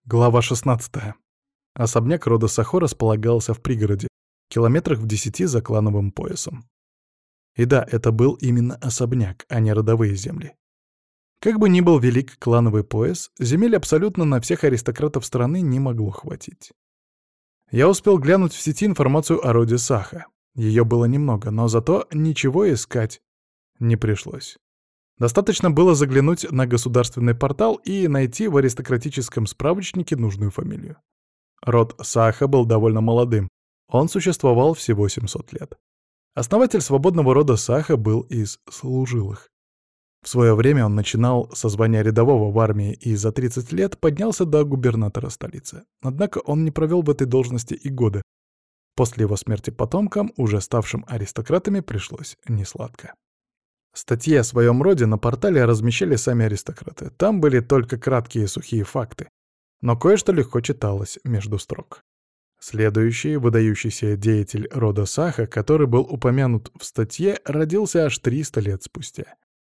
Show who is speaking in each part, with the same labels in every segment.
Speaker 1: Глава 16. Особняк рода Сахо располагался в пригороде, километрах в 10 за клановым поясом. И да, это был именно особняк, а не родовые земли. Как бы ни был велик клановый пояс, земель абсолютно на всех аристократов страны не могло хватить. Я успел глянуть в сети информацию о роде Саха. Ее было немного, но зато ничего искать не пришлось. Достаточно было заглянуть на государственный портал и найти в аристократическом справочнике нужную фамилию. Род Саха был довольно молодым, он существовал всего 700 лет. Основатель свободного рода Саха был из служилых. В свое время он начинал со звания рядового в армии и за 30 лет поднялся до губернатора столицы. Однако он не провел в этой должности и года. После его смерти потомкам, уже ставшим аристократами, пришлось несладко. Статьи о своем роде на портале размещали сами аристократы. Там были только краткие сухие факты. Но кое-что легко читалось между строк. Следующий выдающийся деятель рода Саха, который был упомянут в статье, родился аж 300 лет спустя.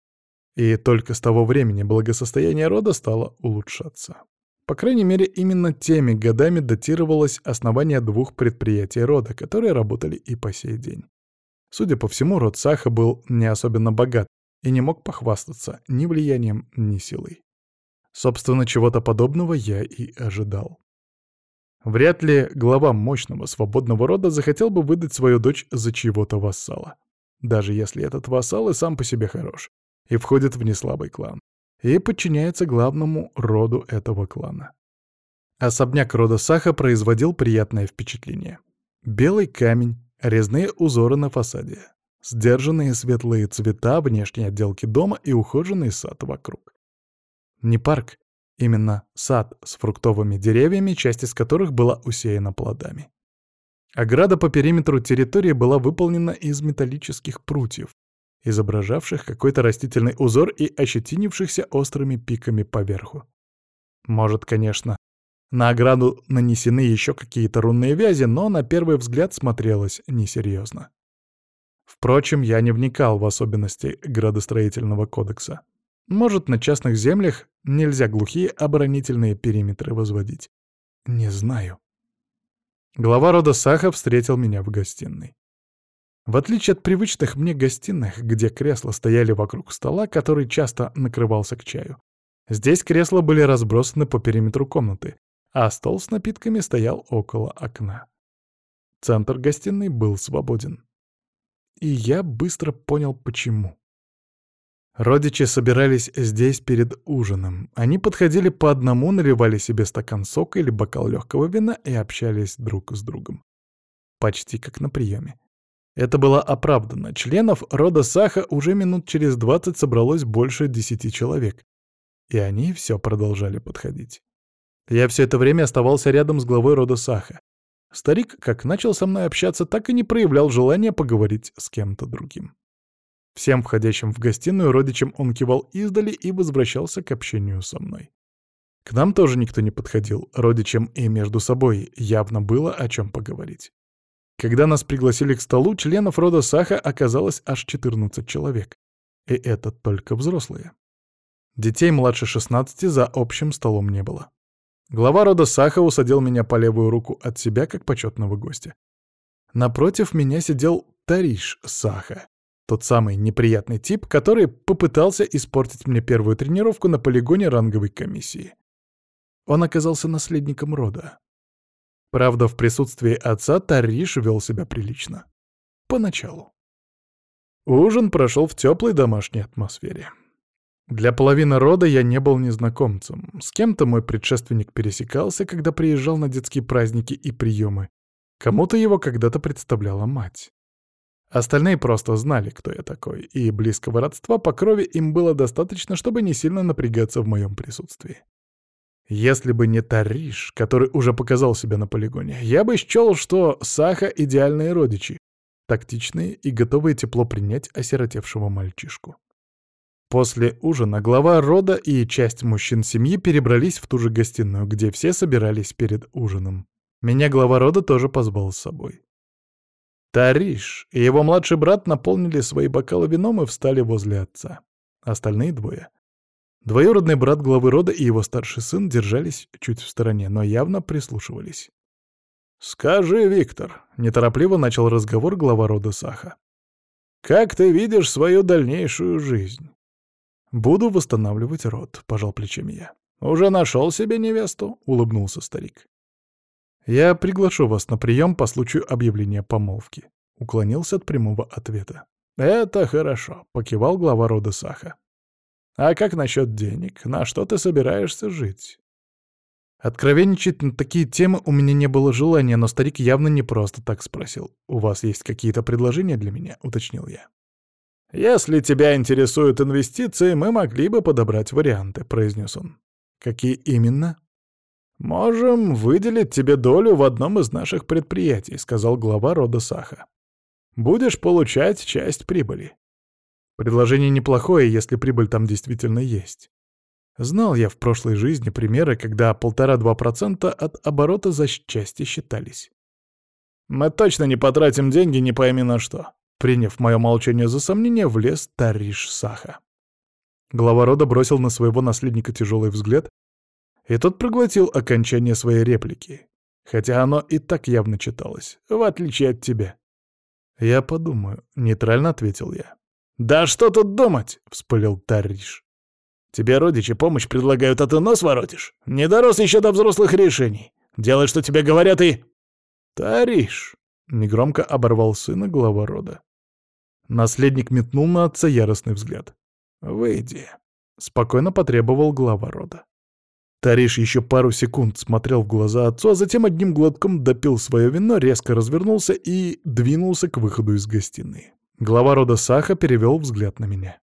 Speaker 1: И только с того времени благосостояние рода стало улучшаться. По крайней мере, именно теми годами датировалось основание 2 предприятий рода, которые работали и по сей день. Судя по всему, род Саха был не особенно богат и не мог похвастаться ни влиянием, ни силой. Собственно, чего-то подобного я и ожидал. Вряд ли глава мощного свободного рода захотел бы выдать свою дочь за чьего-то вассала. Даже если этот вассал и сам по себе хорош, и входит в неслабый клан, и подчиняется главному роду этого клана. Особняк рода Саха производил приятное впечатление. Белый камень, резные узоры на фасаде, сдержанные светлые цвета внешней отделки дома и ухоженный сад вокруг. Не парк, именно сад с фруктовыми деревьями, часть из которых была усеяна плодами. Ограда по периметру территории была выполнена из металлических прутьев, изображавших какой-то растительный узор и ощетинившихся острыми пиками поверху. Может, конечно, на ограду нанесены еще какие-то рунные вязи, но на первый взгляд смотрелось несерьезно. Впрочем, я не вникал в особенности градостроительного кодекса. Может, на частных землях нельзя глухие оборонительные периметры возводить. Не знаю. Глава рода Саха встретил меня в гостиной. В отличие от привычных мне гостиных, где кресла стояли вокруг стола, который часто накрывался к чаю, здесь кресла были разбросаны по периметру комнаты, а стол с напитками стоял около окна. Центр гостиной был свободен. И я быстро понял, почему. Родичи собирались здесь перед ужином. Они подходили по одному, наливали себе стакан сока или бокал легкого вина и общались друг с другом. Почти как на приеме. Это было оправдано. Членов рода Саха уже минут через 20 собралось больше 10 человек. И они все продолжали подходить. Я все это время оставался рядом с главой рода Саха. Старик как начал со мной общаться, так и не проявлял желания поговорить с кем-то другим. Всем входящим в гостиную родичам он кивал издали и возвращался к общению со мной. К нам тоже никто не подходил, родичам и между собой явно было о чем поговорить. Когда нас пригласили к столу, членов рода Саха оказалось аж 14 человек. И это только взрослые. Детей младше 16 за общим столом не было. Глава рода Саха усадил меня по левую руку от себя, как почетного гостя. Напротив меня сидел Тариш Саха, тот самый неприятный тип, который попытался испортить мне первую тренировку на полигоне ранговой комиссии. Он оказался наследником рода. Правда, в присутствии отца Тариш вел себя прилично. Поначалу. Ужин прошел в теплой домашней атмосфере. Для половины рода я не был незнакомцем. С кем-то мой предшественник пересекался, когда приезжал на детские праздники и приемы. Кому-то его когда-то представляла мать. Остальные просто знали, кто я такой, и близкого родства по крови им было достаточно, чтобы не сильно напрягаться в моем присутствии. Если бы не Тариш, который уже показал себя на полигоне, я бы счёл, что Саха — идеальные родичи, тактичные и готовые тепло принять осиротевшего мальчишку. После ужина глава рода и часть мужчин семьи перебрались в ту же гостиную, где все собирались перед ужином. Меня глава рода тоже позвал с собой. Тариш и его младший брат наполнили свои бокалы вином и встали возле отца. Остальные двое Двоюродный брат главы рода и его старший сын держались чуть в стороне, но явно прислушивались. «Скажи, Виктор», — неторопливо начал разговор глава рода Саха, — «как ты видишь свою дальнейшую жизнь?» «Буду восстанавливать род», — пожал плечами я. «Уже нашел себе невесту?» — улыбнулся старик. «Я приглашу вас на прием по случаю объявления помолвки», — уклонился от прямого ответа. «Это хорошо», — покивал глава рода Саха. «А как насчет денег? На что ты собираешься жить?» Откровенничать на такие темы у меня не было желания, но старик явно не просто так спросил. «У вас есть какие-то предложения для меня?» — уточнил я. «Если тебя интересуют инвестиции, мы могли бы подобрать варианты», — произнес он. «Какие именно?» «Можем выделить тебе долю в одном из наших предприятий», — сказал глава рода Саха. «Будешь получать часть прибыли». Предложение неплохое, если прибыль там действительно есть. Знал я в прошлой жизни примеры, когда 1,5–2% от оборота за части считались. «Мы точно не потратим деньги не пойми на что», — приняв мое молчание за сомнение, влез Тариш Саха. Глава рода бросил на своего наследника тяжелый взгляд, и тот проглотил окончание своей реплики, хотя оно и так явно читалось, в отличие от тебя. «Я подумаю», — нейтрально ответил я. «Да что тут думать?» — вспылил Тариш. «Тебе родичи помощь предлагают, а ты нос воротишь? Не дорос еще до взрослых решений. Делай, что тебе говорят, и...» «Тариш!» — негромко оборвал сына глава рода. Наследник метнул на отца яростный взгляд. «Выйди», — спокойно потребовал глава рода. Тариш еще пару секунд смотрел в глаза отцу, а затем одним глотком допил свое вино, резко развернулся и двинулся к выходу из гостиной. Глава рода Саха перевел взгляд на меня.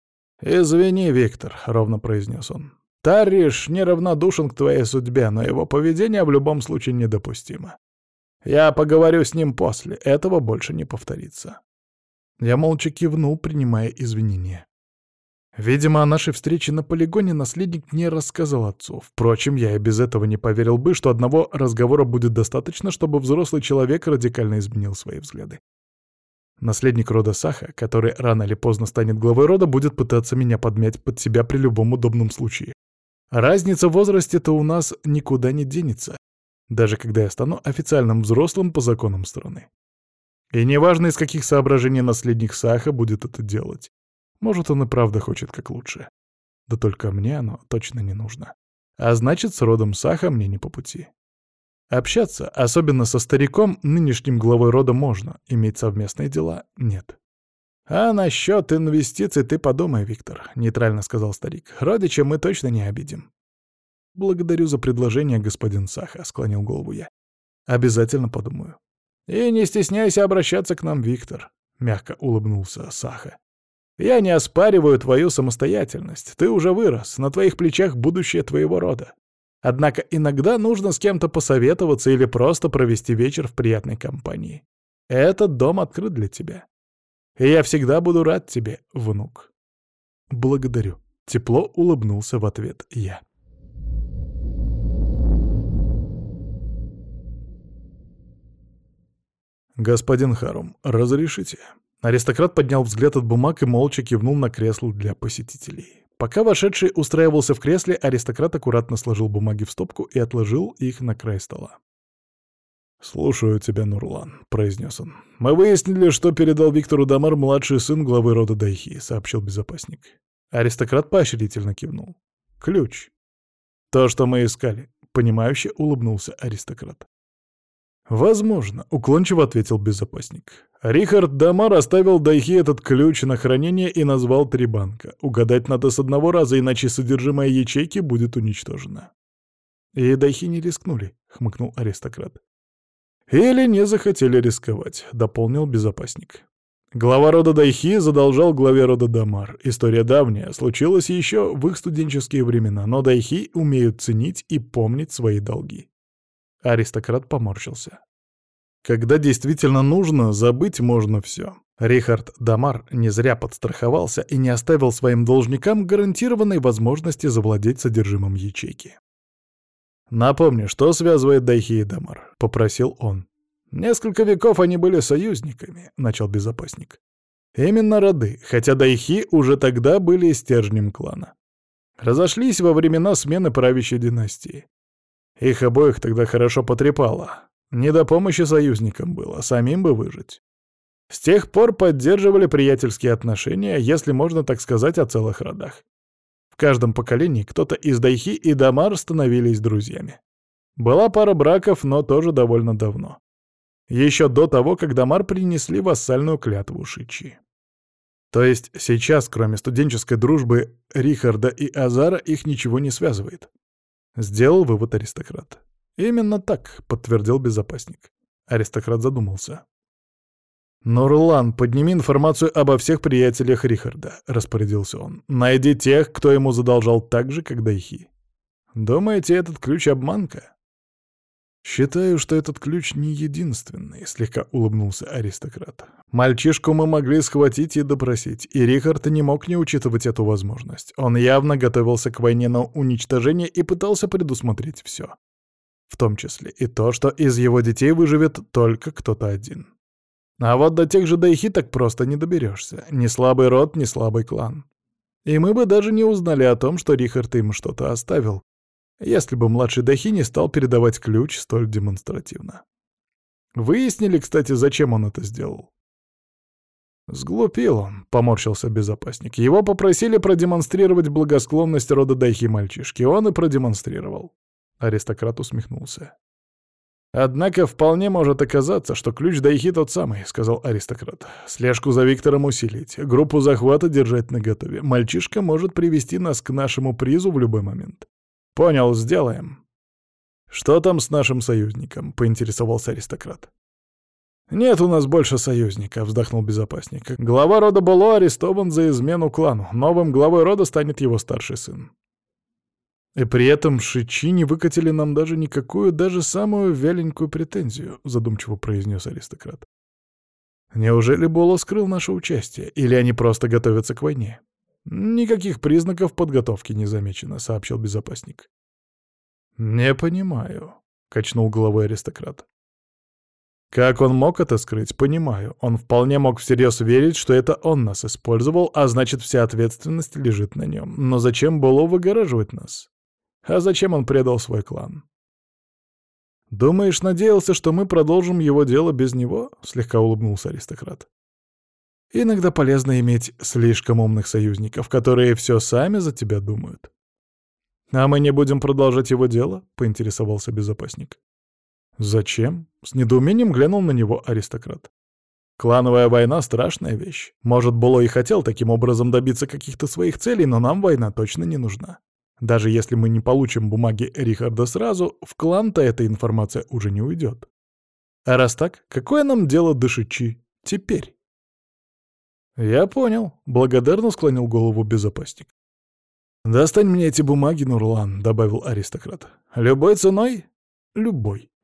Speaker 1: «Извини, Виктор», — ровно произнес он. «Тариш неравнодушен к твоей судьбе, но его поведение в любом случае недопустимо. Я поговорю с ним после, этого больше не повторится». Я молча кивнул, принимая извинения. Видимо, о нашей встрече на полигоне наследник не рассказал отцу. Впрочем, я и без этого не поверил бы, что одного разговора будет достаточно, чтобы взрослый человек радикально изменил свои взгляды. Наследник рода Саха, который рано или поздно станет главой рода, будет пытаться меня подмять под себя при любом удобном случае. Разница в возрасте-то у нас никуда не денется, даже когда я стану официальным взрослым по законам страны. И неважно, из каких соображений наследник Саха будет это делать. Может, он и правда хочет как лучше. Да только мне оно точно не нужно. А значит, с родом Саха мне не по пути. Общаться, особенно со стариком, нынешним главой рода, можно, иметь совместные дела — нет. «А насчет инвестиций ты подумай, Виктор», — нейтрально сказал старик. «Родича мы точно не обидим». «Благодарю за предложение, господин Саха», — склонил голову я. «Обязательно подумаю». «И не стесняйся обращаться к нам, Виктор», — мягко улыбнулся Саха. «Я не оспариваю твою самостоятельность. Ты уже вырос, на твоих плечах будущее твоего рода. Однако иногда нужно с кем-то посоветоваться или просто провести вечер в приятной компании. Этот дом открыт для тебя. И я всегда буду рад тебе, внук». «Благодарю», — тепло улыбнулся в ответ я. «Господин Харум, разрешите?» Аристократ поднял взгляд от бумаг и молча кивнул на кресло для посетителей. Пока вошедший устраивался в кресле, аристократ аккуратно сложил бумаги в стопку и отложил их на край стола. «Слушаю тебя, Нурлан», — произнес он. «Мы выяснили, что передал Виктору Дамар младший сын главы рода Дайхи», — сообщил безопасник. Аристократ поощрительно кивнул. «Ключ. То, что мы искали», — понимающе улыбнулся аристократ. «Возможно», — уклончиво ответил безопасник. «Рихард Дамар оставил Дайхи этот ключ на хранение и назвал 3 банка. Угадать надо с одного раза, иначе содержимое ячейки будет уничтожено». «И Дайхи не рискнули», — хмыкнул аристократ. «Или не захотели рисковать», — дополнил безопасник. Глава рода Дайхи задолжал главе рода Дамар. История давняя, случилась еще в их студенческие времена, но Дайхи умеют ценить и помнить свои долги. Аристократ поморщился. Когда действительно нужно, забыть можно все. Рихард Дамар не зря подстраховался и не оставил своим должникам гарантированной возможности завладеть содержимым ячейки. «Напомни, что связывает Дайхи и Дамар?» — попросил он. «Несколько веков они были союзниками», — начал безопасник. «Именно роды, хотя Дайхи уже тогда были стержнем клана. Разошлись во времена смены правящей династии. Их обоих тогда хорошо потрепало. Не до помощи союзникам было, самим бы выжить. С тех пор поддерживали приятельские отношения, если можно так сказать, о целых родах. В каждом поколении кто-то из Дайхи и Дамар становились друзьями. Была пара браков, но тоже довольно давно. Еще до того, как Дамар принесли вассальную клятву Шичи. То есть сейчас, кроме студенческой дружбы Рихарда и Азара, их ничего не связывает. Сделал вывод аристократ. «Именно так», — подтвердил безопасник. Аристократ задумался. «Нурлан, подними информацию обо всех приятелях Рихарда», — распорядился он. «Найди тех, кто ему задолжал так же, как Дайхи. Думаете, этот ключ — обманка?» «Считаю, что этот ключ не единственный», — слегка улыбнулся аристократ. «Мальчишку мы могли схватить и допросить, и Рихард не мог не учитывать эту возможность. Он явно готовился к войне на уничтожение и пытался предусмотреть все. В том числе и то, что из его детей выживет только кто-то один. А вот до тех же Дайхи так просто не доберешься. Ни слабый род, ни слабый клан. И мы бы даже не узнали о том, что Рихард им что-то оставил, если бы младший Дайхи не стал передавать ключ столь демонстративно. Выяснили, кстати, зачем он это сделал. «Сглупил он», — поморщился безопасник. «Его попросили продемонстрировать благосклонность рода Дайхи мальчишки. Он и продемонстрировал». Аристократ усмехнулся. «Однако вполне может оказаться, что ключ Дайхи тот самый», — сказал аристократ. «Слежку за Виктором усилить, группу захвата держать наготове. Мальчишка может привести нас к нашему призу в любой момент». «Понял, сделаем». «Что там с нашим союзником?» — поинтересовался аристократ. «Нет у нас больше союзника», — вздохнул безопасник. «Глава рода Боло арестован за измену клану. Новым главой рода станет его старший сын». «И при этом Шичи не выкатили нам даже никакую, даже самую вяленькую претензию», — задумчиво произнес аристократ. «Неужели Боло скрыл наше участие, или они просто готовятся к войне?» «Никаких признаков подготовки не замечено», — сообщил безопасник. «Не понимаю», — качнул головой аристократ. «Как он мог это скрыть, понимаю. Он вполне мог всерьез верить, что это он нас использовал, а значит, вся ответственность лежит на нем. Но зачем Боло выгораживать нас? А зачем он предал свой клан?» «Думаешь, надеялся, что мы продолжим его дело без него?» — слегка улыбнулся аристократ. «Иногда полезно иметь слишком умных союзников, которые все сами за тебя думают». «А мы не будем продолжать его дело?» — поинтересовался безопасник. «Зачем?» — с недоумением глянул на него аристократ. «Клановая война — страшная вещь. Может, Боло и хотел таким образом добиться каких-то своих целей, но нам война точно не нужна. Даже если мы не получим бумаги Рихарда сразу, в клан-то эта информация уже не уйдет. А раз так, какое нам дело до Шичи теперь?» «Я понял», — благодарно склонил голову безопасник. «Достань мне эти бумаги, Нурлан», — добавил аристократ. «Любой ценой?» «Любой».